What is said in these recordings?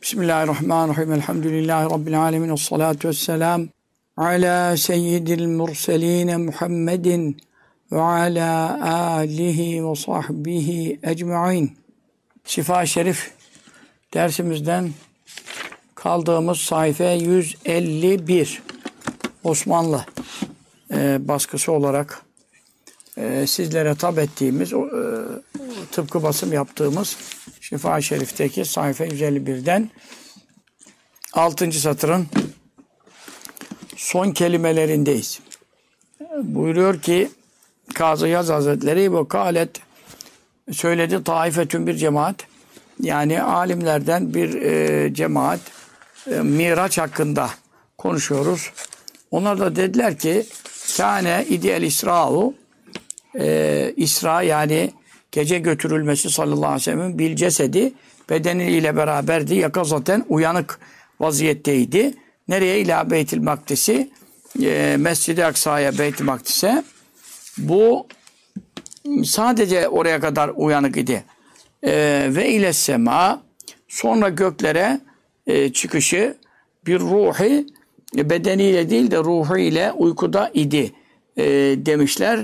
Bismillahirrahmanirrahim. Elhamdülillahi Rabbil alemin. Esselatu vesselam ala seyyidil murseline Muhammedin ve ala alihi ve sahbihi ecma'in. Şifa-i Şerif dersimizden kaldığımız sayfa 151. Osmanlı baskısı olarak sizlere tab ettiğimiz, tıpkı basım yaptığımız Şifa-i Şerif'teki sayfa 151'den 6. satırın son kelimelerindeyiz. Buyuruyor ki Kazı Yaz Hazretleri bu kalet söyledi taifetün bir cemaat, yani alimlerden bir cemaat Miraç hakkında konuşuyoruz. Onlar da dediler ki kâne idiyel İsra'u İsra, yani gece götürülmesi sallallahu aleyhi ve sellem'in bil cesedi, bedeniyle beraberdi. Yakazaten uyanık vaziyetteydi. Nereye? İlâ Beytil Makdisi, Mescid-i Aksa'ya, Beyt-i Makdis'e. Bu sadece oraya kadar uyanık idi. Ve ile sema, sonra göklere çıkışı bir ruhi, bedeniyle değil de ruhu ile uykuda idi demişler.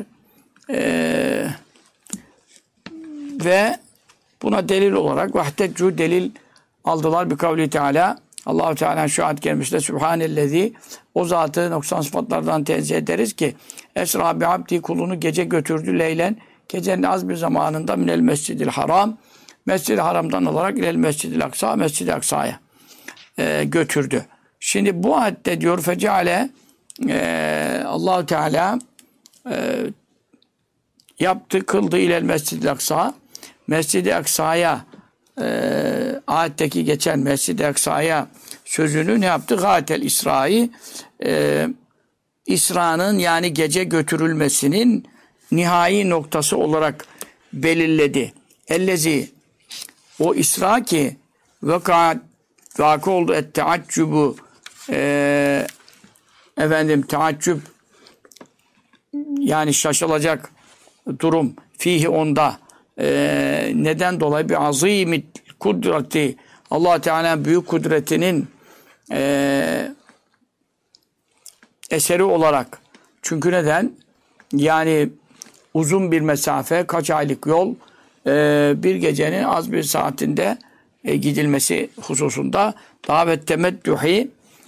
Ve buna delil olarak vahdetcu delil aldılar bir kavli Teala. Allah-u Teala şu ayet gelmişte Sübhanellezi, o zatı noksan sıfatlardan tenzih ederiz ki esra bi abdi, kulunu gece götürdü leylen, gecenin az bir zamanında minel mescidil haram, mescid-i haramdan olarak ilel mescidil aksa, mescid-i aksaya götürdü. Şimdi bu ayette diyor feceale Allah-u Teala yaptı, kıldı ilel mescid-i aksa, mescid-i aksaya ayetteki geçen mescid-i aksaya sözünü ne yaptı? Gâtel İsra'yı İsra'nın, yani gece götürülmesinin nihai noktası olarak belirledi. Ellezi, o İsra ki vakı oldu et-teaccübü teaccüb, yani şaşılacak durum fihi onda, neden dolayı? Bir azîmit kudreti, Allah Teala'nın büyük kudretinin eseri olarak. Çünkü neden? Yani uzun bir mesafe, kaç aylık yol, bir gecenin az bir saatinde gidilmesi hususunda davet temeddühi,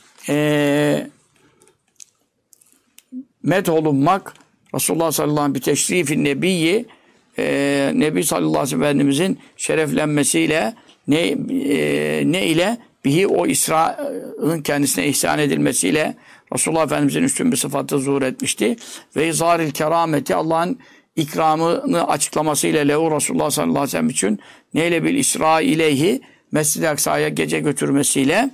met olunmak, Resulullah sallallahu aleyhi ve sellem bir teşrifin nebiyyi, Nebi sallallahu aleyhi ve sellem Efendimizin şereflenmesiyle ne ile? Bihi, o İsra'nın kendisine ihsan edilmesiyle Resulullah Efendimizin üstün bir sıfatı zuhur etmişti. Ve izharil kerameti, Allah'ın ikramını açıklamasıyla lehu, Resulullah sallallahu aleyhi ve sellem için neyle? Bil İsra ileyhi, Mescid-i Aksa'ya gece götürmesiyle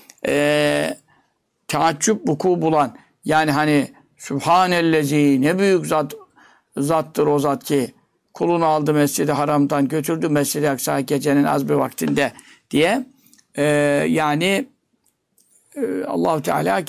teaccüp vuku bulan, yani hani Sübhanellezi, ne büyük zattır o zat ki kulunu aldı Mescid-i Haram'dan götürdü Mescid-i Aksa'ya gecenin az bir vaktinde diye, yani Allah-u Teala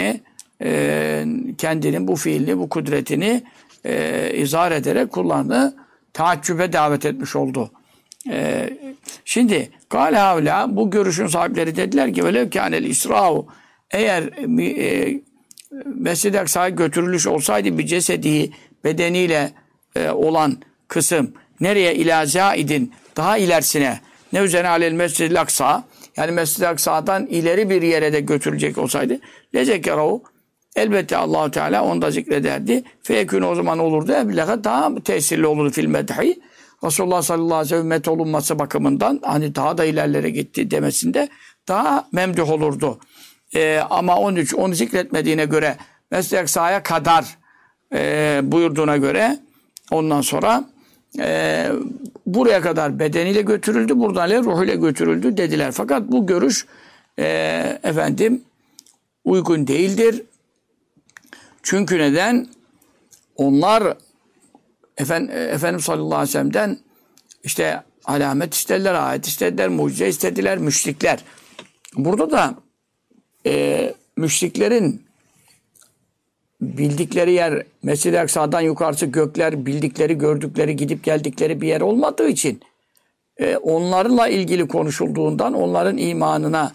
kendinin bu fiilini, bu kudretini izhar ederek kullarını taaccübe davet etmiş oldu. Şimdi kâle havlâ, bu görüşün sahipleri dediler ki velev kânel İsra'u, eğer Mescid-i Aksa'ya götürülüş olsaydı bir cesedi, bedeniyle olan kısım nereye? İlâ zâidin, daha ilerisine, ne üzerine alel Mescid-i Aksa, yani Mescid-i Aksa'dan ileri bir yere de götürecek olsaydı lezekerahu, elbette Allah-u Teala onu da zikrederdi. Feyekün, o zaman olurdu. Ebleğe, daha tesirli olurdu fil medhi. Resulullah sallallahu aleyhi ve sellem met olunması bakımından, hani daha da ilerlere gitti demesinde daha memduh olurdu. Ama onu zikretmediğine göre Mescid-i Aksa'ya kadar buyurduğuna göre ondan sonra buraya kadar bedeniyle götürüldü, buradan ruhuyla götürüldü dediler. Fakat bu görüş uygun değildir. Çünkü neden? Onlar Efendimiz sallallahu aleyhi ve sellem'den işte alamet istediler, ayet istediler, mucize istediler müşrikler. Burada da müşriklerin bildikleri yer Mescid-i Aksa'dan yukarısı gökler, bildikleri, gördükleri, gidip geldikleri bir yer olmadığı için onlarla ilgili konuşulduğundan onların imanına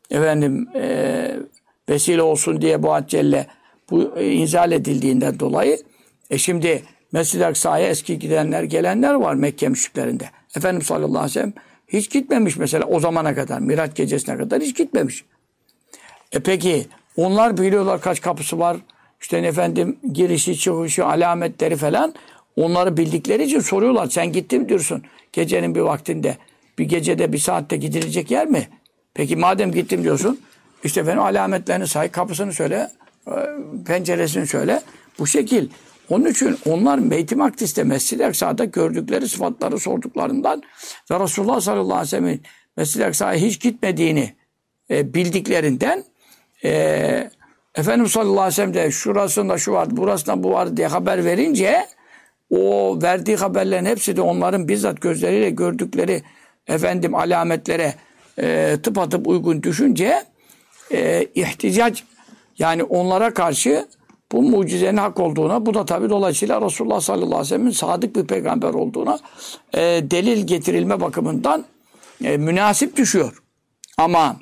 vesile olsun diye bu Celle bu inzal edildiğinden dolayı şimdi Mescid-i Aksa'ya eski gidenler gelenler var Mekke müşriklerinde. Efendimiz sallallahu aleyhi ve sellem hiç gitmemiş mesela o zamana kadar. Miraç gecesine kadar hiç gitmemiş. Peki onlar biliyorlar kaç kapısı var. İşte girişi çıkışı alametleri falan. Onları bildikleri için soruyorlar. Sen gittin mi diyorsun gecenin bir vaktinde. Bir gecede bir saatte gidilecek yer mi? Peki madem gittim diyorsun. İşte alametlerini say, kapısını söyle, penceresini söyle. Bu şekil. Onun için onlar Beyt-i Makdis'te Mescid-i Aksa'da gördükleri sıfatları sorduklarından ve Resulullah sallallahu aleyhi ve sellem'in Mescid-i Aksa'ya hiç gitmediğini bildiklerinden Efendimiz sallallahu aleyhi ve sellem de şurasında şu var, burasında bu var diye haber verince o verdiği haberlerin hepsi de onların bizzat gözleriyle gördükleri alametlere tıpatıp uygun düşünce ihticac yani onlara karşı bu mucizenin hak olduğuna, bu da tabi dolayısıyla Resulullah sallallahu aleyhi ve sellem'in sadık bir peygamber olduğuna delil getirilme bakımından münasip düşüyor. Ama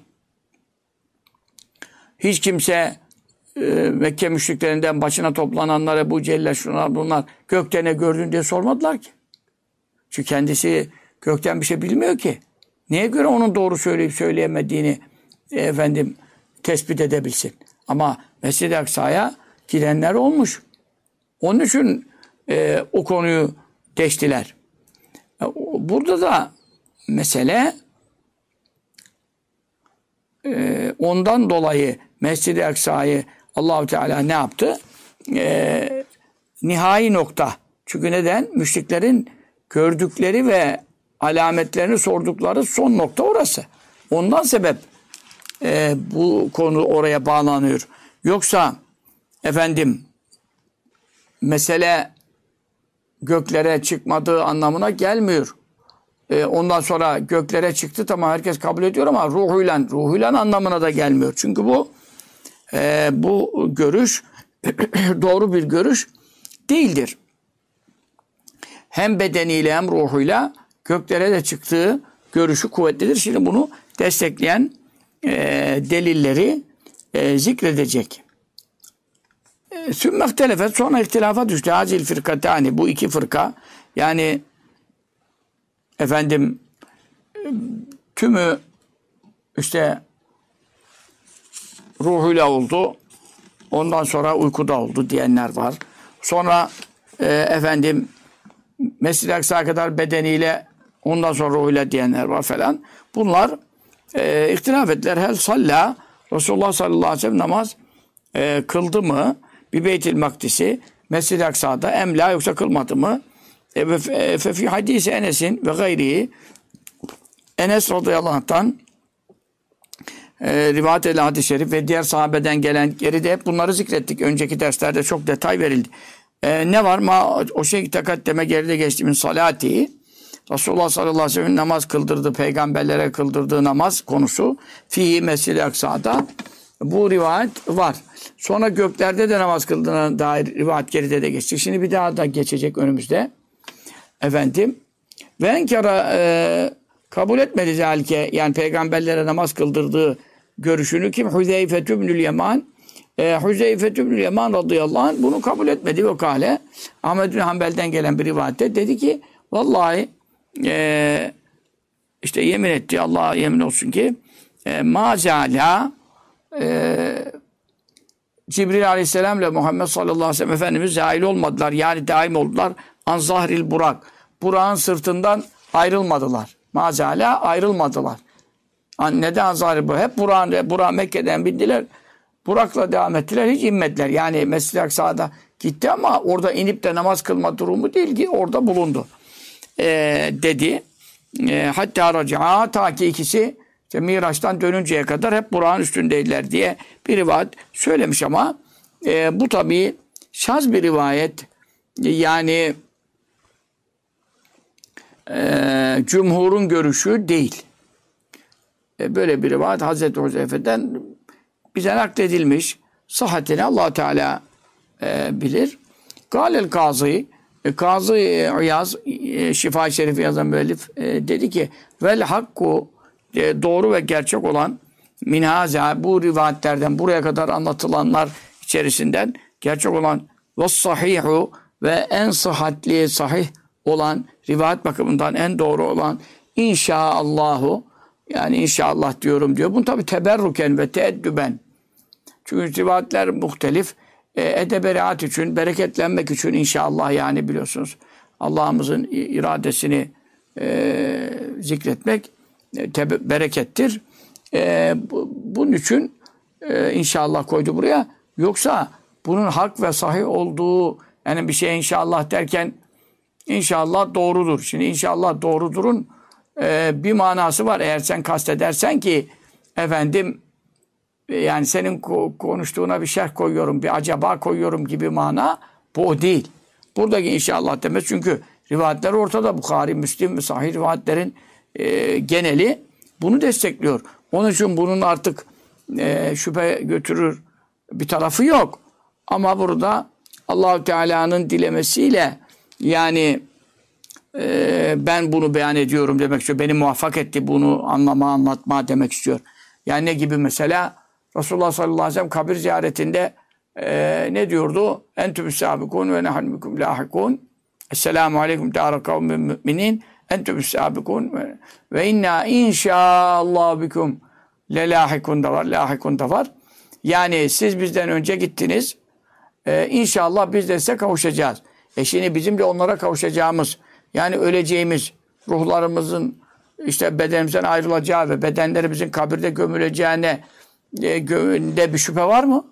hiç kimse Mekke müşriklerinden başına toplananlara bu Celle şunlar bunlar gökte ne gördün diye sormadılar ki. Çünkü kendisi gökten bir şey bilmiyor ki. Neye göre onun doğru söyleyip söyleyemediğini tespit edebilsin. Ama Mescid-i Aksa'ya gidenler olmuş. Onun için o konuyu geçtiler. Burada da mesele ondan dolayı Mescid-i Aksa'yı Allah-u Teala ne yaptı? Nihai nokta. Çünkü neden? Müşriklerin gördükleri ve alametlerini sordukları son nokta orası. Ondan sebep bu konu oraya bağlanıyor. Yoksa mesele göklere çıkmadığı anlamına gelmiyor. Ondan sonra göklere çıktı tamam herkes kabul ediyor ama ruhuyla anlamına da gelmiyor. Çünkü bu görüş doğru bir görüş değildir. Hem bedeniyle hem ruhuyla göklere de çıktığı görüşü kuvvetlidir. Şimdi bunu destekleyen delilleri zikredecek. Sümmehtelefet sonra ihtilafa düştü. Hazil firkatani bu iki fırka yani tümü işte ruhuyla oldu. Ondan sonra uykuda oldu diyenler var. Sonra Mescid-i Aksa'ya kadar bedeniyle ondan sonra ruhuyla diyenler var falan. Bunlar ihtilaf ettiler. Hel salla Resulullah sallallahu aleyhi ve sellem namaz kıldı mı? Bir Beyt-i Makdis'i Mescid-i Aksa'da emla yoksa kılmadı mı? Fefi hadisi Enes'in ve gayrihi Enes radıyallahu anh'tan rivayet edilen hadis-i şerif ve diğer sahabeden gelen geride hep bunları zikrettik. Önceki derslerde çok detay verildi. Ne var? O şey takaddeme geride geçtiğimiz salati Resulullah sallallahu aleyhi ve sellem namaz kıldırdı, peygamberlere kıldırdığı namaz konusu fihi Mescid-i Aksa'da bu rivayet var. Sonra göklerde de namaz kıldığına dair rivayet geride de geçti. Şimdi bir daha da geçecek önümüzde. Ve enkara kabul etmedi zalike yani peygamberlere namaz kıldırdığı görüşünü kim? Huzeyfe ibnül Yaman. Huzeyfe ibnül Yaman radıyallahu anh bunu kabul etmedi ve kâle. Ahmed bin Hanbel'den gelen bir rivayette dedi ki vallahi işte yemin etti Allah'a yemin olsun ki mazala Cibril aleyhisselam ile Muhammed sallallahu aleyhi ve sellem Efendimiz zahil olmadılar. Yani daim oldular. An zahril Burak. Burak'ın sırtından ayrılmadılar. Mazala ayrılmadılar. Neden zahril Burak? Hep Burak Mekke'den bindiler. Burak'la devam ettiler. Hiç inmediler. Yani Mescid-i Aksa'da gitti ama orada inip de namaz kılma durumu değil ki orada bulundu. Dedi. Hatta raca'a ta ki ikisi işte Miraç'tan dönünceye kadar hep Burak'ın üstündeydiler diye bir rivayet söylemiş ama bu tabii şaz bir rivayet. Yani cumhurun görüşü değil. Böyle bir rivayet Hazreti Huzeyfe'den bize nakledilmiş. Sıhhatini Allah Teala bilir. Galel Kazı Kazı İyaz, Şifa-i Şerif'i yazan müellif dedi ki vel hakku doğru ve gerçek olan minhaza bu rivayetlerden buraya kadar anlatılanlar içerisinden gerçek olan ve sahihu ve en sıhhatli sahih olan rivayet bakımından en doğru olan inşaallahu yani inşallah diyorum diyor. Bunu tabi teberruken ve teeddüben. Çünkü rivayetler muhtelif. Edeberiat için, bereketlenmek için inşallah yani biliyorsunuz. Allah'ımızın iradesini zikretmek berekettir. Bunun için inşallah koydu buraya. Yoksa bunun hak ve sahih olduğu yani bir şey inşallah derken inşallah doğrudur. Şimdi inşallah doğrudurun bir manası var. Eğer sen kastedersen ki efendim yani senin konuştuğuna bir şerh koyuyorum, bir acaba koyuyorum gibi mana bu o değil. Buradaki inşallah demez çünkü rivayetler ortada. Bukhari, Müslim ve sahih rivayetlerin geneli bunu destekliyor. Onun için bunun artık şüphe götürür bir tarafı yok. Ama burada Allah-u Teala'nın dilemesiyle yani ben bunu beyan ediyorum demek istiyor. Beni muvaffak etti bunu anlatma demek istiyor. Yani ne gibi mesela? Resulullah sallallahu aleyhi ve sellem kabir ziyaretinde ne diyordu? Entüm sâbikûn ve nehnu bikum lâhikûn. Esselamu aleyküm dâra kavmin müminin. Entüm sâbikûn ve inna inşaallah bikum lelâhikûn da var, lâhikûn da var. Yani siz bizden önce gittiniz. İnşallah biz de size kavuşacağız. Şimdi bizim de onlara kavuşacağımız yani öleceğimiz ruhlarımızın işte bedenimizden ayrılacağı ve bedenlerimizin kabirde gömüleceğine de bir şüphe var mı?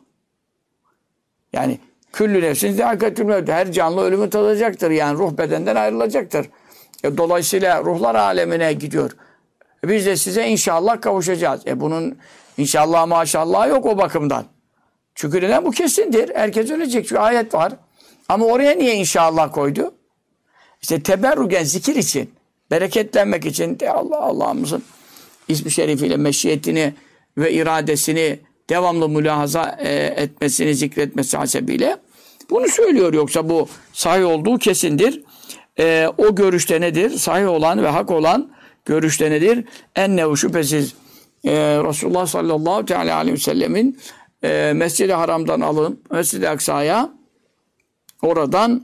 Yani küllü nefsin zâikatül mevt. Her canlı ölümü tadacaktır. Yani ruh bedenden ayrılacaktır. Dolayısıyla ruhlar alemine gidiyor. Biz de size inşallah kavuşacağız. Bunun inşallah maşallah yok o bakımdan. Çünkü neden? Bu kesindir. Herkes ölecek. Çünkü ayet var. Ama oraya niye inşallah koydu? İşte teberruken zikir için, bereketlenmek için de Allah'ımızın ismi şerifiyle meşiyetini ve iradesini devamlı mülahaza etmesini, zikretmesi hasebiyle bunu söylüyor. Yoksa bu sahih olduğu kesindir. O görüşte nedir? Sahih olan ve hak olan görüşte nedir? Ennehu şüphesiz Resulullah sallallahu aleyhi ve sellemin Mescid-i Haram'dan alın Mescid-i Aksa'ya oradan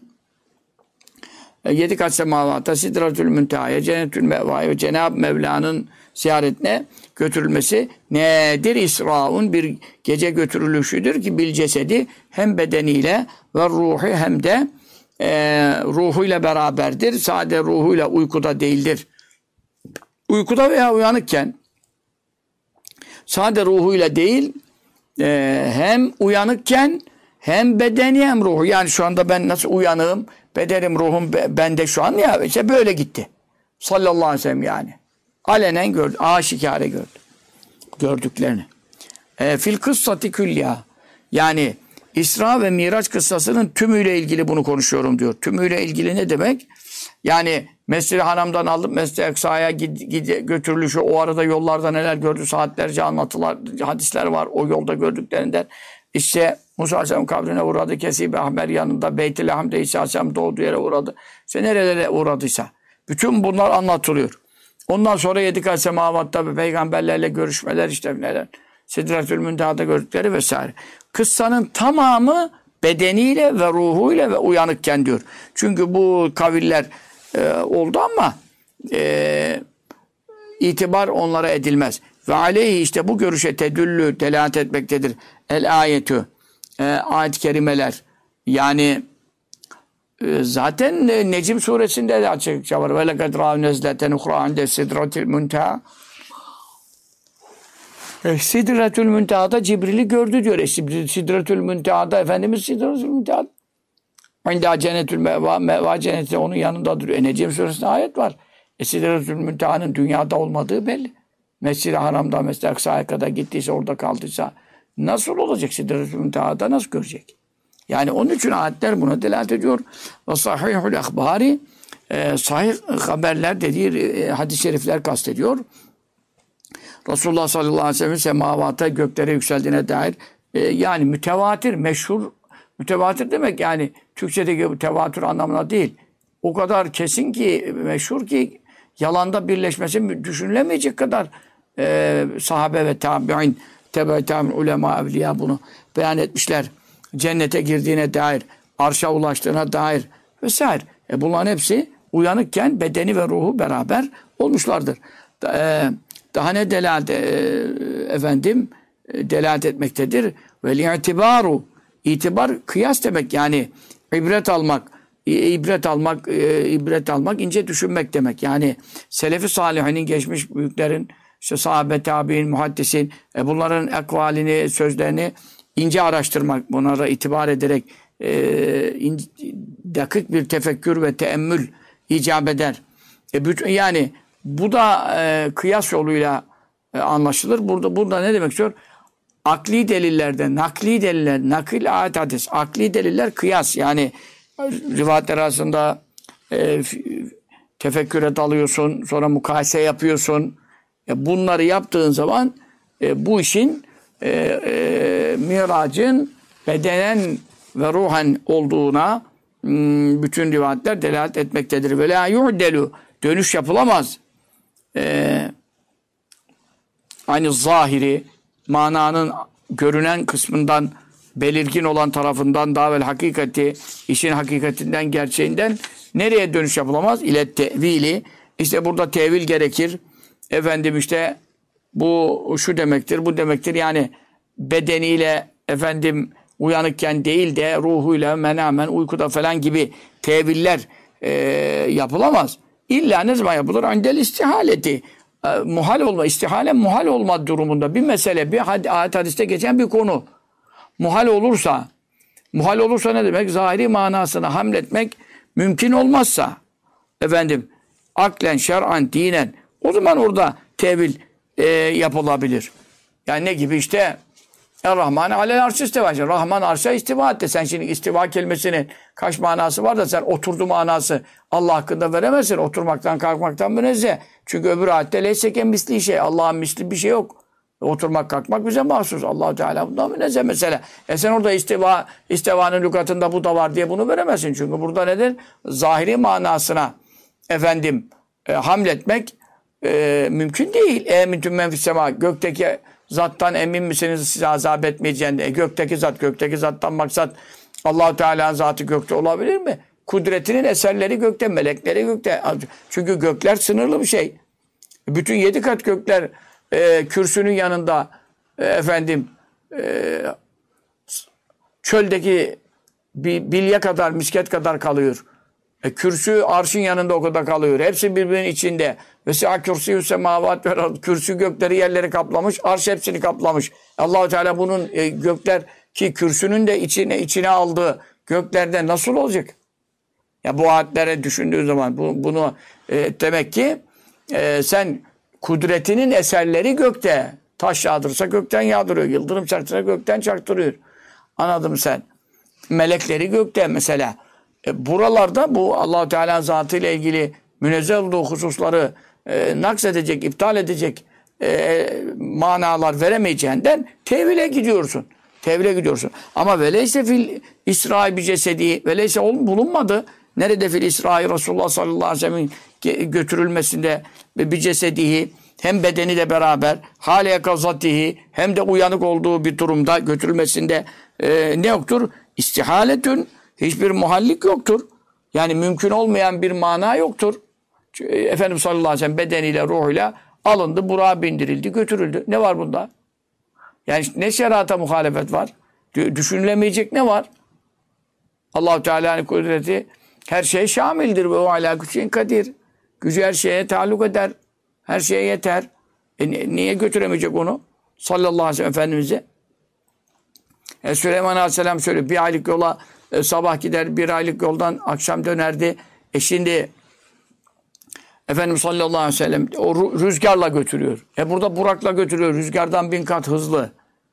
7 kat semavata Sidratül Münteha'ya Cennetül Meva'ya ve Cenab-ı Mevla'nın ziyaretine götürülmesi nedir? İsra'un bir gece götürülüşüdür ki bil cesedi hem bedeniyle ve ruhu hem de ruhuyla beraberdir. Sade ruhuyla uykuda değildir. Uykuda veya uyanıkken sade ruhuyla değil hem uyanıkken hem bedeni hem ruhu. Yani şu anda ben nasıl uyanığım, bedenim, ruhum bende şu an ya işte böyle gitti. Sallallahu aleyhi ve sellem yani. Alenen gördü, aşikare gördü. Gördüklerini. Fil kıssati külya. Yani İsra ve Miraç kıssasının tümüyle ilgili bunu konuşuyorum diyor. Tümüyle ilgili ne demek? Yani Mescid-i Haram'dan alıp Mescid-i Aksa'ya götürülüşü, o arada yollarda neler gördü, saatlerce anlatılar, hadisler var o yolda gördüklerinden. İşte Musa Aleyhisselam kabrine uğradı, Kesib-i Ahmer yanında, Beyt-i Lahm'da İsa Aleyhisselam doğduğu yere uğradı. İşte nerelere uğradıysa. Bütün bunlar anlatılıyor. Ondan sonra 7 kat semavatta peygamberlerle görüşmeler işte neler. Sidretül Münteha'da gördükleri vesaire. Kıssanın tamamı bedeniyle ve ruhuyla ve uyanıkken diyor. Çünkü bu kaviller oldu ama itibar onlara edilmez. Ve aleyhi işte bu görüşe tedüllü delalet etmektedir. El ayetü ayet-i kerimeler yani zaten Necm suresinde de açıkça var. Ve lekad râv nezleten uhrâ inde sidretil münteha. Sidretül Münteha'da Cibril'i gördü diyor. Sidretül Münteha'da Efendimiz Sidretül Münteha'da İnda cennetül meva cenneti onun yanında duruyor. Necm suresinde ayet var. Sidretül Münteha'nın dünyada olmadığı belli. Mescid-i Haram'da Mescid-i Aksa'ya kadar gittiyse orada kaldıysa nasıl olacak Sidretül Münteha'da nasıl görecek? Yani onun için ayetler buna delalet ediyor. Ve sahihul ahbari sahih haberler dediği hadis-i şerifler kastediyor. Resulullah sallallahu aleyhi ve sellem semavata göklere yükseldiğine dair yani mütevatir, meşhur Mütevatir demek yani Türkçedeki tevatür anlamına değil. O kadar kesin ki, meşhur ki yalanda birleşmesi düşünülemeyecek kadar sahabe ve tabi'in, tebe-i tabi'in, ulema, evliya bunu beyan etmişler. Cennete girdiğine dair, arşa ulaştığına dair vesaire. Bunların hepsi uyanıkken bedeni ve ruhu beraber olmuşlardır. Daha ne delalet etmektedir? Vel itibaru, itibar kıyas demek yani ibret almak, ince düşünmek demek. Yani Selefi Salihinin, geçmiş büyüklerin, işte sahabe, tabi'in, muhaddisin, bunların ekvalini, sözlerini ince araştırmak, bunlara itibar ederek dakik bir tefekkür ve teemmül icap eder. Yani bu da kıyas yoluyla anlaşılır. Burada ne demek istiyor? Akli delillerden, nakli deliller, nakil, ayet, hadis, akli deliller kıyas. Yani rivayetler arasında tefekküre dalıyorsun, sonra mukayese yapıyorsun. Bunları yaptığın zaman bu işin miracın bedenen ve ruhen olduğuna bütün rivayetler delalet etmektedir. Ve la yu'delu, dönüş yapılamaz. Aynı zahiri, mananın görünen kısmından, belirgin olan tarafından daha vel hakikati, işin hakikatinden, gerçeğinden nereye dönüş yapılamaz? İle tevili. İşte burada tevil gerekir. İşte bu şu demektir, bu demektir. Yani bedeniyle uyanıkken değil de ruhuyla menamen uykuda falan gibi teviller yapılamaz. İlla ne zaman yapılır? Andel istihaleti. Muhal olma, istihale muhal olma durumunda bir mesele, bir ayet hadiste geçen bir konu muhal olursa ne demek? Zahiri manasına hamletmek mümkün olmazsa aklen, şer'an, dinen, o zaman orada tevil yapılabilir. Yani ne gibi işte Er-Rahman alel arş istiva. Rahman arşa istiva etti. Sen şimdi istiva kelimesinin kaç manası var da sen oturdu manası Allah hakkında veremezsin. Oturmaktan, kalkmaktan münezzeh. Çünkü öbür ayette leyseke misli şey. Allah'ın misli bir şey yok. Oturmak, kalkmak bize mahsus. Allah-u Teala bundan münezzeh mesela. Sen orada istivanın lügatında bu da var diye bunu veremezsin. Çünkü burada nedir? Zahiri manasına hamletmek mümkün değil. Emintum men fissema. Gökteki zattan emin misiniz size azap etmeyeceğine? Gökteki zattan maksat Allah-u Teala'nın zatı gökte olabilir mi? Kudretinin eserleri gökte, melekleri gökte. Çünkü gökler sınırlı bir şey. Bütün 7 kat gökler kürsünün yanında çöldeki bilye kadar, misket kadar kalıyor. Kürsü arşın yanında o kadar kalıyor. Hepsi birbirinin içinde. Vesi'a kürsüyü semavat ve kürsü gökleri yerleri kaplamış. Arş hepsini kaplamış. Allah-u Teala bunun gökler ki kürsünün de içine aldığı göklerde nasıl olacak? Ya bu ayetlere düşündüğün zaman bunu demek ki sen kudretinin eserleri gökte. Taş yağdırırsa gökten yağdırıyor. Yıldırım çarptırırsa gökten çarptırıyor. Anladın mı sen? Melekleri gökte mesela. Buralarda bu Allah-u Teala'nın zatıyla ilgili münezzeh olduğu hususları naksedecek, iptal edecek manalar veremeyeceğinden tevile gidiyorsun. Ama veleyse fil İsrail bir cesedi, veleyse bulunmadı. Nerede fil İsrail Resulullah sallallahu aleyhi ve sellem'in götürülmesinde bir cesedihi, hem bedeniyle beraber hale kazatihi, hem de uyanık olduğu bir durumda götürülmesinde ne yoktur? İstihaletün, hiçbir muhallik yoktur. Yani mümkün olmayan bir mana yoktur. Efendimiz sallallahu aleyhi ve sellem bedeniyle, ruhuyla alındı, Burak'a bindirildi, götürüldü. Ne var bunda? Yani ne şerata muhalefet var? Düşünülemeyecek ne var? Allah-u Teala'nın kudreti her şeye şamildir ve o alâ küçüğün kadir. Gücü her şeye taalluk eder. Her şeye yeter. Niye götüremeyecek onu? Sallallahu aleyhi ve sellem Efendimiz'e. Süleyman aleyhisselam söylüyor. Bir aylık yola sabah gider, bir aylık yoldan akşam dönerdi. Şimdi Efendimiz sallallahu aleyhi ve sellem o rüzgarla götürüyor. Burada Burak'la götürüyor. Rüzgardan 1000 kat hızlı.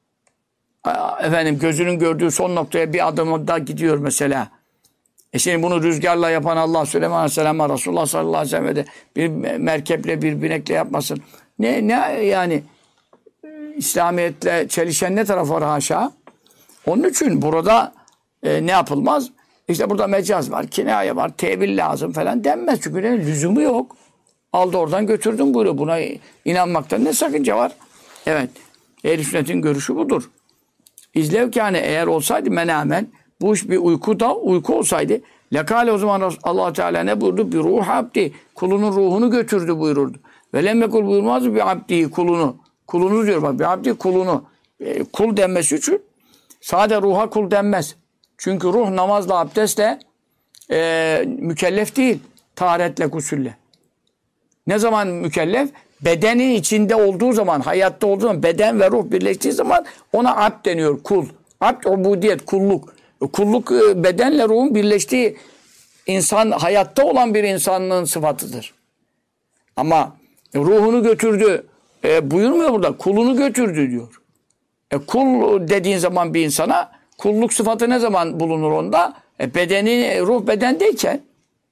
Gözünün gördüğü son noktaya bir adımda gidiyor mesela. Şimdi bunu rüzgarla yapan Allah Süleyman aleyhisselam'a Resulullah sallallahu aleyhi ve sellem de bir merkeple, bir binekle yapmasın. Ne yani İslamiyetle çelişen ne taraf var haşa? Onun için burada ne yapılmaz? İşte burada mecaz var, kinaye var, tevil lazım falan denmez. Çünkü lüzumu yok. Aldı oradan götürdüm buyuruyor. Buna inanmakta ne sakınca var? Evet. Ehl-i sünnetin görüşü budur. İzlevkâne eğer olsaydı menamen, bu iş bir uyku olsaydı, lekâle o zaman Allah Teala ne buyurdu? Bir ruh abdi, kulunun ruhunu götürdü buyururdu. Ve lemmekul buyurmaz bir abdi kulunu. Kulunu diyor bak, bir abdi kulunu. Kul denmesi için sade ruha kul denmez. Çünkü ruh namazla, abdestle mükellef değil. Taharetle, gusülle. Ne zaman mükellef? Bedenin içinde olduğu zaman, hayatta olduğu zaman, beden ve ruh birleştiği zaman ona abd deniyor, kul. Abd, ubudiyet, kulluk. Kulluk bedenle ruhun birleştiği insan, hayatta olan bir insanlığın sıfatıdır. Ama ruhunu götürdü, buyurmuyor burada, kulunu götürdü diyor. Kul dediğin zaman bir insana, kulluk sıfatı ne zaman bulunur onda? Bedeni, ruh bedendeyken,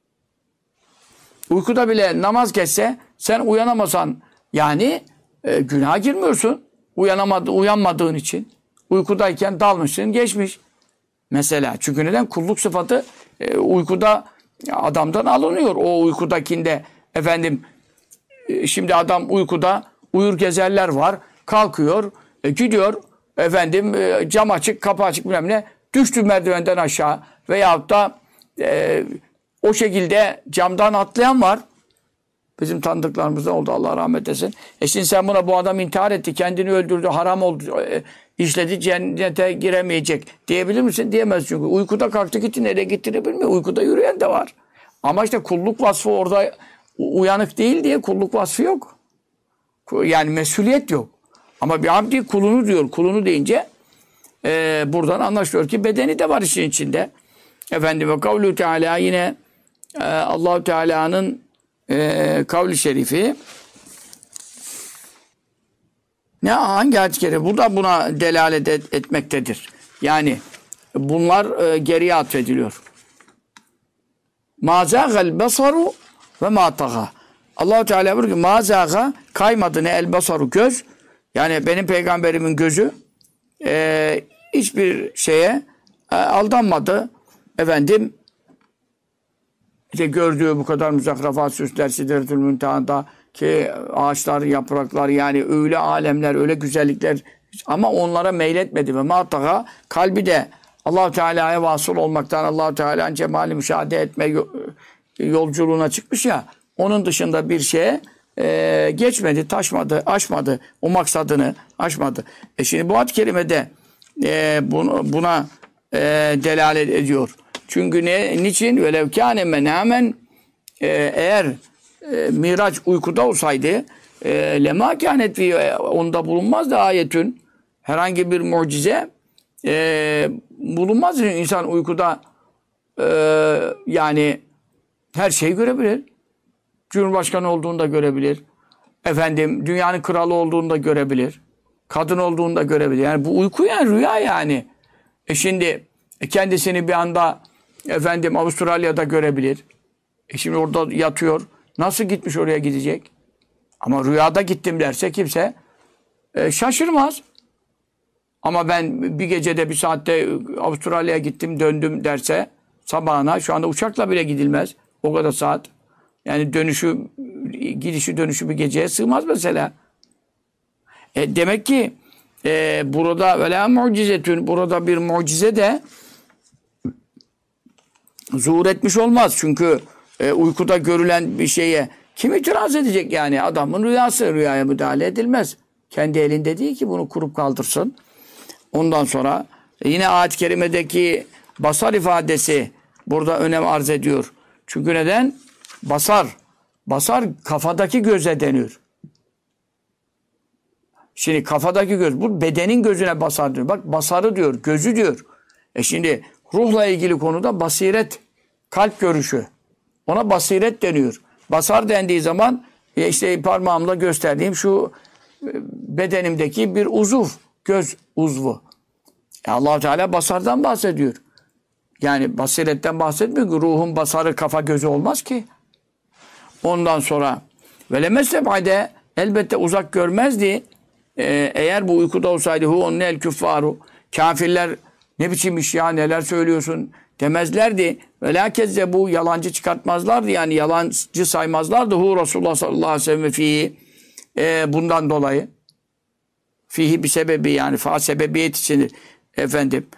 uykuda bile namaz geçse, sen uyanamasan yani günaha girmiyorsun. Uyanmadığın için. Uykudayken dalmışsın, geçmiş. Mesela. Çünkü neden? Kulluk sıfatı uykuda adamdan alınıyor. O uykudakinde şimdi adam uykuda uyur gezerler var. Kalkıyor, gidiyor cam açık, kapı açık bilmem ne. Düştü merdivenden aşağı veyahut da o şekilde camdan atlayan var. Bizim tanıdıklarımızda oldu, Allah rahmet etsin. Şimdi sen buna, bu adam intihar etti, kendini öldürdü, haram oldu, işledi, cennete giremeyecek diyebilir misin? Diyemez çünkü. Uykuda kalktı gitti, nereye gittiğini bilmiyor. Uykuda yürüyen de var. Ama işte kulluk vasfı orada uyanık değil diye kulluk vasfı yok. Yani mesuliyet yok. Ama bir abdi kulunu diyor. Kulunu deyince buradan anlaşılıyor ki bedeni de var işin içinde. Ve kavlu Teala yine Allah-u Teala'nın kavli şerifi hangi ayet-i kerime? Bu da buna delalet etmektedir. Yani bunlar geriye atfediliyor. Mazâgel besaru ve mâtaga. Allah-u Teala buyuruyor ki mazâga, kaymadı ne el besaru, göz. Yani benim peygamberimin gözü hiçbir şeye aldanmadı. İşte gördüğü bu kadar müzakrafat, süsler, Sidretül Münteha'da ki ağaçlar, yapraklar, yani öyle alemler, öyle güzellikler, ama onlara meyletmedi ve mataga, kalbi de Allah-u Teala'ya vasıl olmaktan, Allah-u Teala'nın cemali müşahede etme yolculuğuna çıkmış ya, onun dışında bir şeye geçmedi, taşmadı, aşmadı, o maksadını aşmadı. Şimdi bu ayet-i kerimede buna delalet ediyor. Çünkü niçin? Velev kâne menâmen, eğer Miraç uykuda olsaydı lemâ kânet onda bulunmazdı ayetün, herhangi bir mucize bulunmaz. İnsan uykuda yani her şeyi görebilir. Cumhurbaşkanı olduğunu da görebilir. Dünyanın kralı olduğunu da görebilir. Kadın olduğunu da görebilir. Yani bu uyku yani rüya yani. Şimdi kendisini bir anda Avustralya'da görebilir. Şimdi orada yatıyor. Nasıl gitmiş oraya gidecek? Ama rüyada gittim derse kimse şaşırmaz. Ama ben bir gecede bir saatte Avustralya'ya gittim döndüm derse sabahına, şu anda uçakla bile gidilmez. O kadar saat. Yani gidişi dönüşü bir geceye sığmaz mesela. Demek ki burada vela mucizetün, burada bir mucize de zuhur etmiş olmaz. Çünkü uykuda görülen bir şeye kim itiraz edecek yani? Adamın rüyası, rüyaya müdahale edilmez. Kendi elinde değil ki bunu kurup kaldırsın. Ondan sonra yine ayet-i kerimedeki basar ifadesi burada önem arz ediyor. Çünkü neden? Basar kafadaki göze deniyor. Şimdi kafadaki göz, bu bedenin gözüne basar diyor. Bak basarı diyor, gözü diyor. Şimdi ruhla ilgili konuda basiret, kalp görüşü. Ona basiret deniyor. Basar dendiği zaman işte parmağımla gösterdiğim şu bedenimdeki bir uzuv, göz uzvu. Allah Teala basardan bahsediyor. Yani basiretten bahsetmiyor ki, ruhun basarı kafa gözü olmaz ki. Ondan sonra velemesseb'ade, elbette uzak görmezdi. Eğer bu uykuda olsaydı onun el küffaru, kafirler Ne biçim iş ya, neler söylüyorsun demezlerdi. Ve la bu yalancı çıkartmazlardı. Yani yalancı saymazlardı. Hu Resulullah sallallahu aleyhi ve sellem fihi. Bundan dolayı. Fihi bir sebebi, yani fa sebebiyet içindir. Efendim.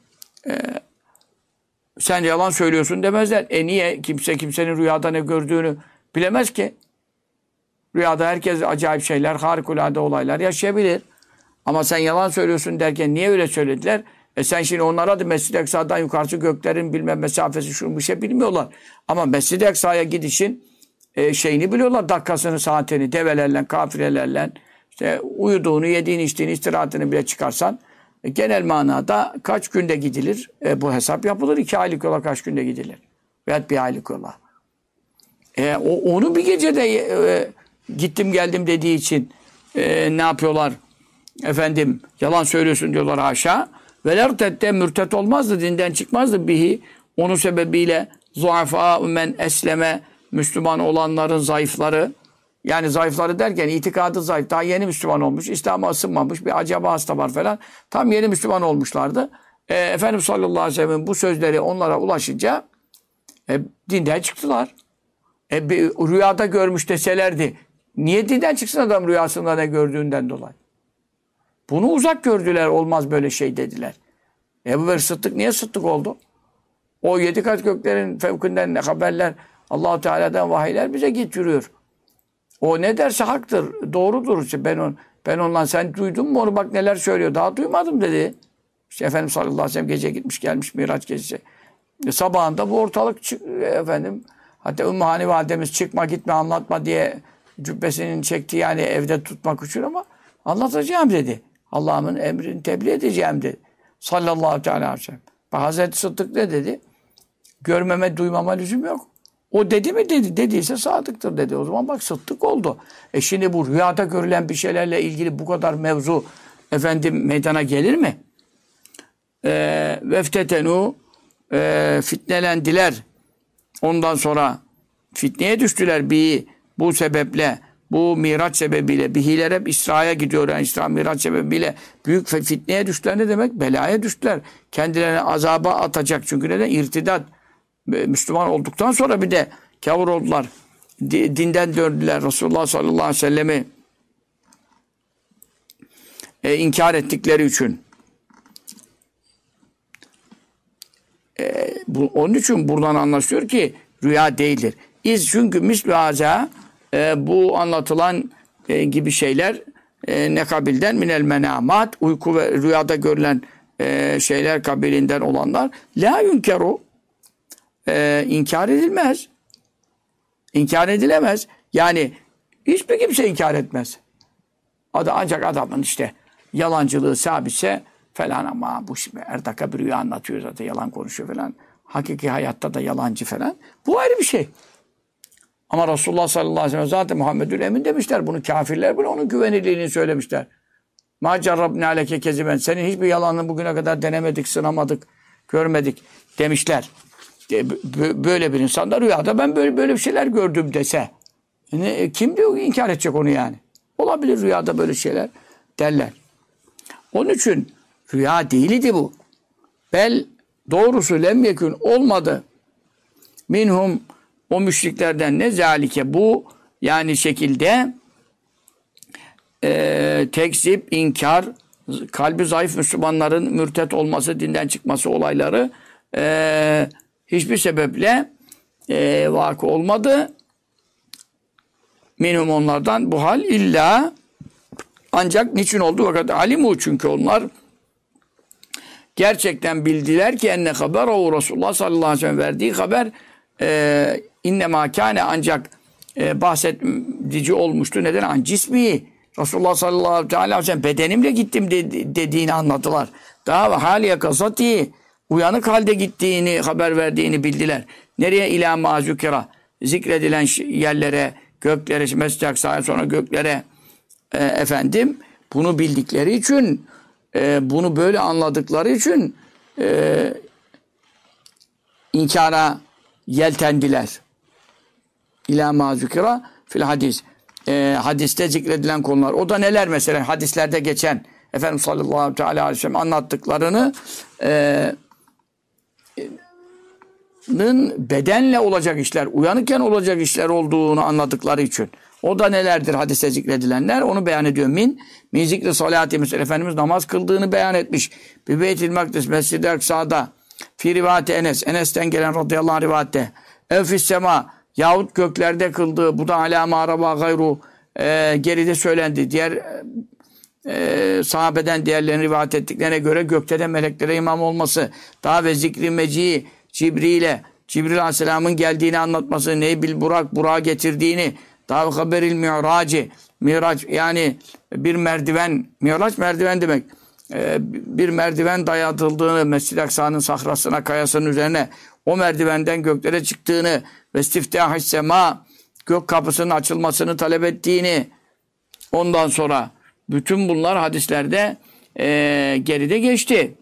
Sen yalan söylüyorsun demezler. Niye? Kimse kimsenin rüyada ne gördüğünü bilemez ki. Rüyada herkes acayip şeyler, harikulade olaylar yaşayabilir. Ama sen yalan söylüyorsun derken niye öyle söylediler? Sen şimdi onlara da Mescid-i Aksa'dan yukarısı göklerin bilmem mesafesi şu bir şey bilmiyorlar. Ama Mescid-i Aksa'ya gidişin şeyini biliyorlar. Dakikasını, saatini, develerle, kafirelerle, işte uyuduğunu, yediğini, içtiğini, istirahatini bile çıkarsan genel manada kaç günde gidilir? Bu hesap yapılır. 2 aylık yola kaç günde gidilir? Veya 1 aylık yola. Onu bir gecede gittim geldim dediği için ne yapıyorlar? Efendim yalan söylüyorsun diyorlar haşa. Velertette mürtet olmazdı, dinden çıkmazdı bihi. Onun sebebiyle zuafa men esleme, Müslüman olanların zayıfları, yani zayıfları derken itikadı zayıf, daha yeni Müslüman olmuş, İslam'a ısınmamış, bir acaba hasta var falan. Tam yeni Müslüman olmuşlardı. Efendimiz sallallahu aleyhi ve sellem'in bu sözleri onlara ulaşınca dinden çıktılar. Bir rüyada görmüş deselerdi. Niye dinden çıksın adam rüyasında ne gördüğünden dolayı? Bunu uzak gördüler, olmaz böyle şey dediler. Ebu Bekir Sıddık niye Sıddık oldu? O 7 kat göklerin fevkinden haberler, Allah-u Teala'dan vahiyler bize getiriyor. O ne derse haktır, doğrudur. İşte ben ondan sen duydun mu onu, bak neler söylüyor. Daha duymadım dedi. İşte Efendimiz sallallahu aleyhi ve sellem gece gitmiş gelmiş Miraç gecesi. Sabahında bu ortalık efendim, hatta Ümmü Hani validemiz çıkma gitme anlatma diye cübbesinin çekti, yani evde tutmak için, ama anlatacağım dedi. Allah'ımın emrini tebliğ edeceğim dedi. Sallallahu aleyhi ve sellem. Hazreti Sıddık ne dedi? Görmeme, duymama lüzum yok. O dedi mi dedi. Dediyse sadıktır dedi. O zaman bak Sıddık oldu. Şimdi bu rüyada görülen bir şeylerle ilgili bu kadar mevzu efendim meydana gelir mi? Veftetenu fitnelendiler. Ondan sonra fitneye düştüler bu sebeple, bu Miraç sebebiyle. Bihiler hep İsra'ya gidiyor. Yani İsra Miraç sebebiyle büyük fitneye düştüler ne demek? Belaya düştüler. Kendilerine azaba atacak. Çünkü neden? İrtidat. Müslüman olduktan sonra bir de kavur oldular. Dinden döndüler. Resulullah sallallahu aleyhi ve sellem'i inkar ettikleri için. Onun için buradan anlaşılıyor ki rüya değildir. Çünkü mislu haza bu anlatılan gibi şeyler ne kabilden? Minel menamat, uyku ve rüyada görülen şeyler kabilinden olanlar la yunkeru, inkar edilmez. İnkar edilemez. Yani hiçbir kimse inkar etmez. Ancak adamın işte yalancılığı sabitse falan, ama bu şimdi her dakika bir rüya anlatıyor zaten, yalan konuşuyor falan. Hakiki hayatta da yalancı falan. Bu ayrı bir şey. Ama Resulullah sallallahu aleyhi ve sellem zaten Muhammedül Emin demişler. Bunu kafirler bile onun güvenilirliğini söylemişler. Ma cerrabne aleke keziben. Senin hiçbir yalanını bugüne kadar denemedik, sınamadık, görmedik demişler. Böyle bir insan da rüyada ben böyle bir şeyler gördüm dese. Kim diyor inkar edecek onu yani? Olabilir rüyada böyle şeyler derler. Onun için rüya değildi bu. Bel doğrusu lem yekün olmadı. Minhum o müşriklerden ne zalike bu yani şekilde tekzip, inkar, kalbi zayıf Müslümanların mürtet olması, dinden çıkması olayları hiçbir sebeple vakı olmadı. Minhum onlardan bu hal illa ancak niçin oldu? Fakat alimu, çünkü onlar gerçekten bildiler ki enne haber o Resulullah sallallahu aleyhi ve sellem verdiği haber innemâ kâne ancak bahsedici olmuştu. Neden? An cismi. Resulullah sallallahu aleyhi ve sellem bedenimle gittim dediğini anladılar. Daha hâliye kasati, uyanık halde gittiğini, haber verdiğini bildiler. Nereye? İlâ mâzükera, zikredilen yerlere, göklere, Mescid-i Aksa'ya, sonra göklere efendim bunu bildikleri için, bunu böyle anladıkları için inkara yeltendiler. İlâ mâzükera fil hadis. Hadiste zikredilen konular. O da neler mesela? Hadislerde geçen Efendimiz sallallahu aleyhi ve sellem anlattıklarını bedenle olacak işler, uyanıkken olacak işler olduğunu anladıkları için. O da nelerdir hadise zikredilenler? Onu beyan ediyor. Min zikri salati mesela Efendimiz namaz kıldığını beyan etmiş. Bir Beyt-i Makdis, Mescid-i Aksa'da fi rivayeti Enes. Enes'ten gelen radıyallahu anh rivayette. Evfis sema yahut göklerde kıldığı bu da alâ araba gayru geride söylendi. Diğer sahabeden diğerlerinin rivayet ettiklerine göre gökte de meleklere imam olması. Daha ve zikri meci'i Cibril Aleyhisselam'ın geldiğini anlatması. Neybil Burak'a getirdiğini. Daha ve haberil Miraç yani bir merdiven. Miraç merdiven demek. Bir merdiven dayatıldığını Mescid-i Aksa'nın sahrasına, kayasının üzerine o merdivenden göklere çıktığını ve istiftâh-ı sema gök kapısının açılmasını talep ettiğini ondan sonra bütün bunlar hadislerde geride geçti.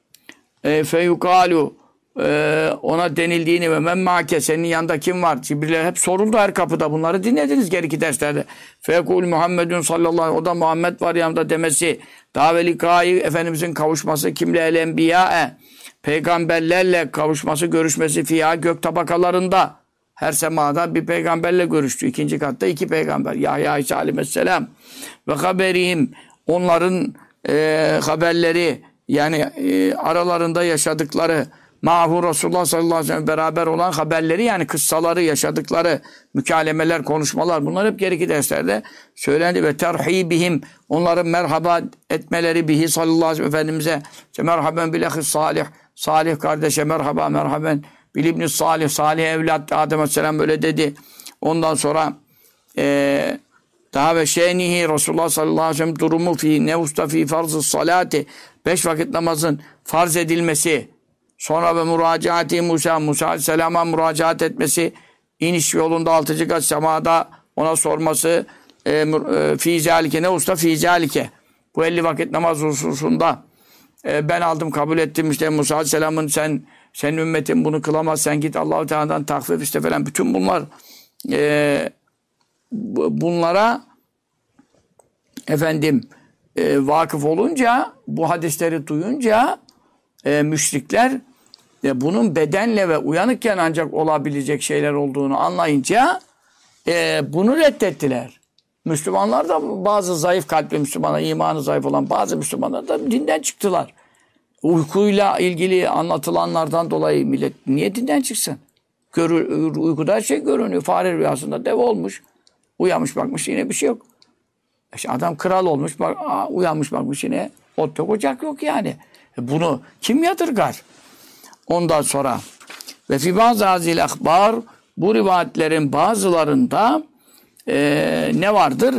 Feyukalu ona denildiğini ve men mâke senin yanında kim var? Cibril'e hep soruldu her kapıda. Bunları dinlediniz geriki derslerde. Fekul Muhammedun sallallahu aleyhi ve o da Muhammed var yanında demesi. Daha ve likâi Efendimizin kavuşması kimle el enbiyâe peygamberlerle kavuşması, görüşmesi fiyâ gök tabakalarında. Her semada bir peygamberle görüştü. İkinci katta iki peygamber. Yahya İsa aleyhisselam. Ve haberihim onların haberleri yani aralarında yaşadıkları Mahu Resulullah sallallahu aleyhi ve sellem beraber olan haberleri yani kıssaları, yaşadıkları mükalemeler, konuşmalar bunlar hep geriki derslerde söylendi ve terhibihim onların merhaba etmeleri bihi sallallahu aleyhi ve sellem Efendimiz'e işte merhaben bilahis salih salih kardeşe merhaba merhaben bil ibni salih salih evlat Adem aleyhisselam böyle dedi. Ondan sonra daha ve şenihi Resulullah sallallahu aleyhi ve sellem durumu fi neusta fi farz-ı salati 5 vakit namazın farz edilmesi. Sonra ve müracaati Musa aleyhisselama müracaat etmesi, iniş yolunda 6. kat semada ona sorması, fî zâlike ne usta fî zâlike. Bu 50 vakit namaz hususunda ben aldım kabul ettim işte Musa aleyhisselamın senin ümmetin bunu kılamaz sen git Allah-u Teala'dan takvip işte falan bütün bunlar bunlara efendim vakıf olunca bu hadisleri duyunca müşrikler bunun bedenle ve uyanıkken ancak olabilecek şeyler olduğunu anlayınca bunu reddettiler. Müslümanlar da bazı zayıf kalpli Müslümanlar, imanı zayıf olan bazı Müslümanlar da dinden çıktılar. Uykuyla ilgili anlatılanlardan dolayı millet niye dinden çıksın? Uykuda şey görünüyor. Fare rüyasında dev olmuş. Uyanmış bakmış yine bir şey yok. İşte adam kral olmuş, uyanmış bakmış yine ot yok, ocak yok yani. Bunu kim yadırgar? Ondan sonra ve fi bazı hazil akbar bu rivayetlerin bazılarında ne vardır?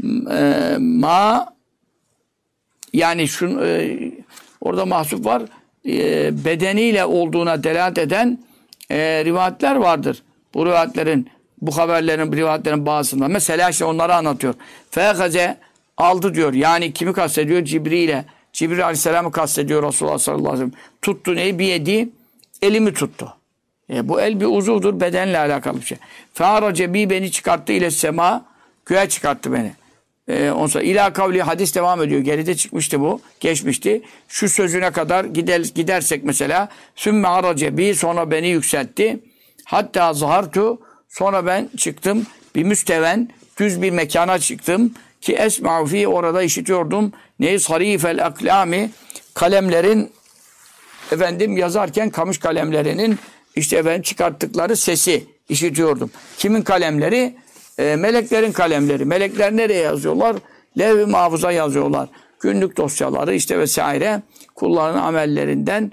Yani orada mahsup var. Bedeniyle olduğuna delalet eden rivayetler vardır. Bu rivayetlerin, bu haberlerin, rivayetlerin bazısında. Mesela işte onları anlatıyor. Fekaze aldı diyor. Yani kimi kastediyor? Cibril Aleyhisselam'ı kastediyor Resulullah sallallahu aleyhi ve sellem. Tuttu neyi? Bir yedi. Elimi tuttu. Bu el bir uzuvdur. Bedenle alakalı bir şey. Fe'arace beni çıkarttı ile sema. Göğe çıkarttı beni. Ondan sonra ila kavli hadis devam ediyor. Geride çıkmıştı bu. Geçmişti. Şu sözüne kadar gidersek mesela sümme arace sonra beni yükseltti. Hatta zahartu sonra ben çıktım. Bir müsteven düz bir mekana çıktım. Ki esma'u fi orada işitiyordum. Neyi sarifel aklami kalemlerin efendim yazarken kamış kalemlerinin işte efendim çıkarttıkları sesi işitiyordum. Kimin kalemleri? Meleklerin kalemleri. Melekler nereye yazıyorlar? Levh-i mahfuza yazıyorlar. Günlük dosyaları işte vesaire kulların amellerinden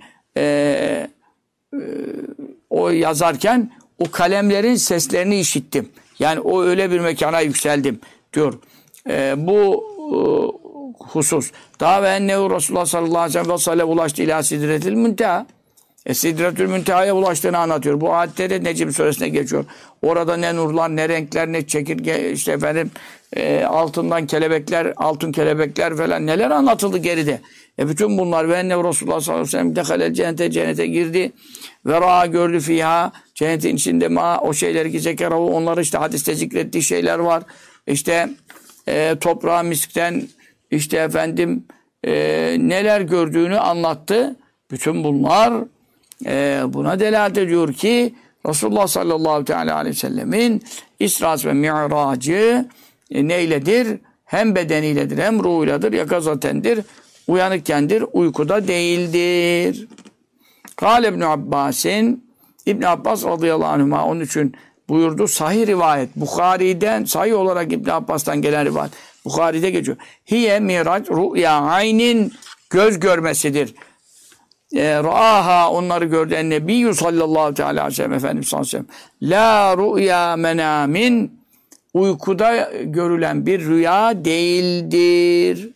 o yazarken o kalemlerin seslerini işittim. Yani o öyle bir mekana yükseldim diyor. Bu husus. Daha ve ennehu Resulullah sallallahu aleyhi ve sellem ulaştı ila sidretil münteha. Sidretül Münteha'ya ulaştığını anlatıyor. Bu ayette de Necm suresine geçiyor. Orada ne nurlar, ne renkler, ne çekirge, işte efendim altından kelebekler, altın kelebekler falan neler anlatıldı geride. Bütün bunlar ve ennehu Resulullah sallallahu aleyhi ve sellem dehalel cennete girdi. Ve ra'a gördü fiha cennetin içinde o şeyleri ki zekerahu onları işte hadiste zikrettiği şeyler var. İşte toprağı miskten işte efendim neler gördüğünü anlattı. Bütün bunlar buna delalet ediyor ki Resulullah sallallahu teala aleyhi ve sellemin İsra ve Mi'racı neyledir? Hem bedeniyledir, hem ruhuyladır, yakazatendir, uyanıkkendir, uykuda değildir. Kâle İbn Abbas'in, İbn Abbas radıyallahu anhuma onun için buyurdu. Sahih rivayet. Bukhari'den, sahih olarak İbn Abbas'tan gelen rivayet. Bukhari'de geçiyor. Hiye mirac ru'ya aynin, göz görmesidir. Ra'aha, onları gördü. Ennebiyyü sallallahu teala aleyhi ve sellem, Efendimiz sallallahu aleyhi ve sellem. La ru'ya menamin, uykuda görülen bir rüya değildir.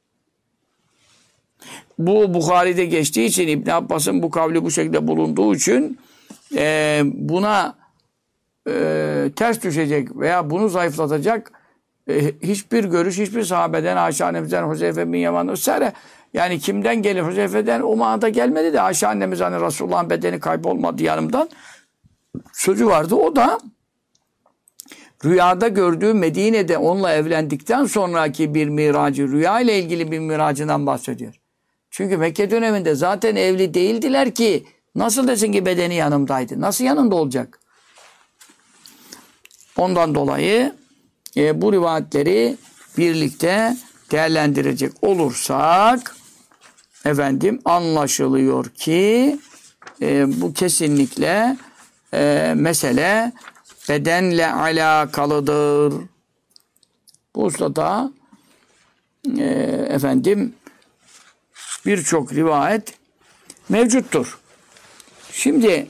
Bu Bukhari'de geçtiği için, İbn Abbas'ın bu kavli bu şekilde bulunduğu için buna ters düşecek veya bunu zayıflatacak hiçbir görüş, hiçbir sahabeden, Ayşe annemizden, Huzeyfe bin Yaman vesaire, yani kimden gelir? Huzeyfe'den o manada gelmedi de Ayşe annemiz hani Resulullah'ın bedeni kaybolmadı yanımdan sözü vardı. O da rüyada gördüğü Medine'de onunla evlendikten sonraki bir miracı, rüya ile ilgili bir miracından bahsediyor. Çünkü Mekke döneminde zaten evli değildiler ki nasıl desin ki bedeni yanımdaydı? Nasıl yanında olacak? Ondan dolayı bu rivayetleri birlikte değerlendirecek olursak anlaşılıyor ki bu kesinlikle mesele bedenle alakalıdır. Bu hususda birçok rivayet mevcuttur. Şimdi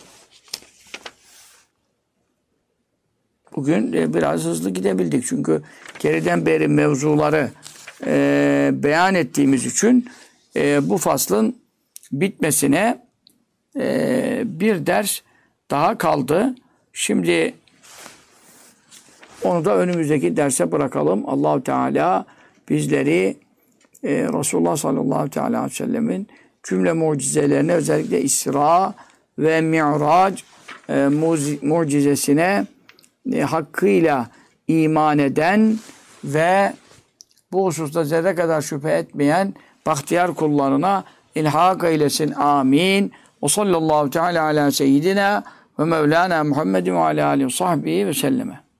bugün biraz hızlı gidebildik. Çünkü geriden beri mevzuları beyan ettiğimiz için bu faslın bitmesine bir ders daha kaldı. Şimdi onu da önümüzdeki derse bırakalım. Allahu Teala bizleri Resulullah sallallahu teala aleyhi ve sellemin cümle mucizelerine, özellikle İsra ve Mi'rac mucizesine hakkıyla iman eden ve bu hususta zerre kadar şüphe etmeyen bahtiyar kullarına ilhak eylesin. Amin. Ve sallallahu teala ala seyyidina ve mevlana Muhammedin ve ala alihi ve sahbihi ve selleme.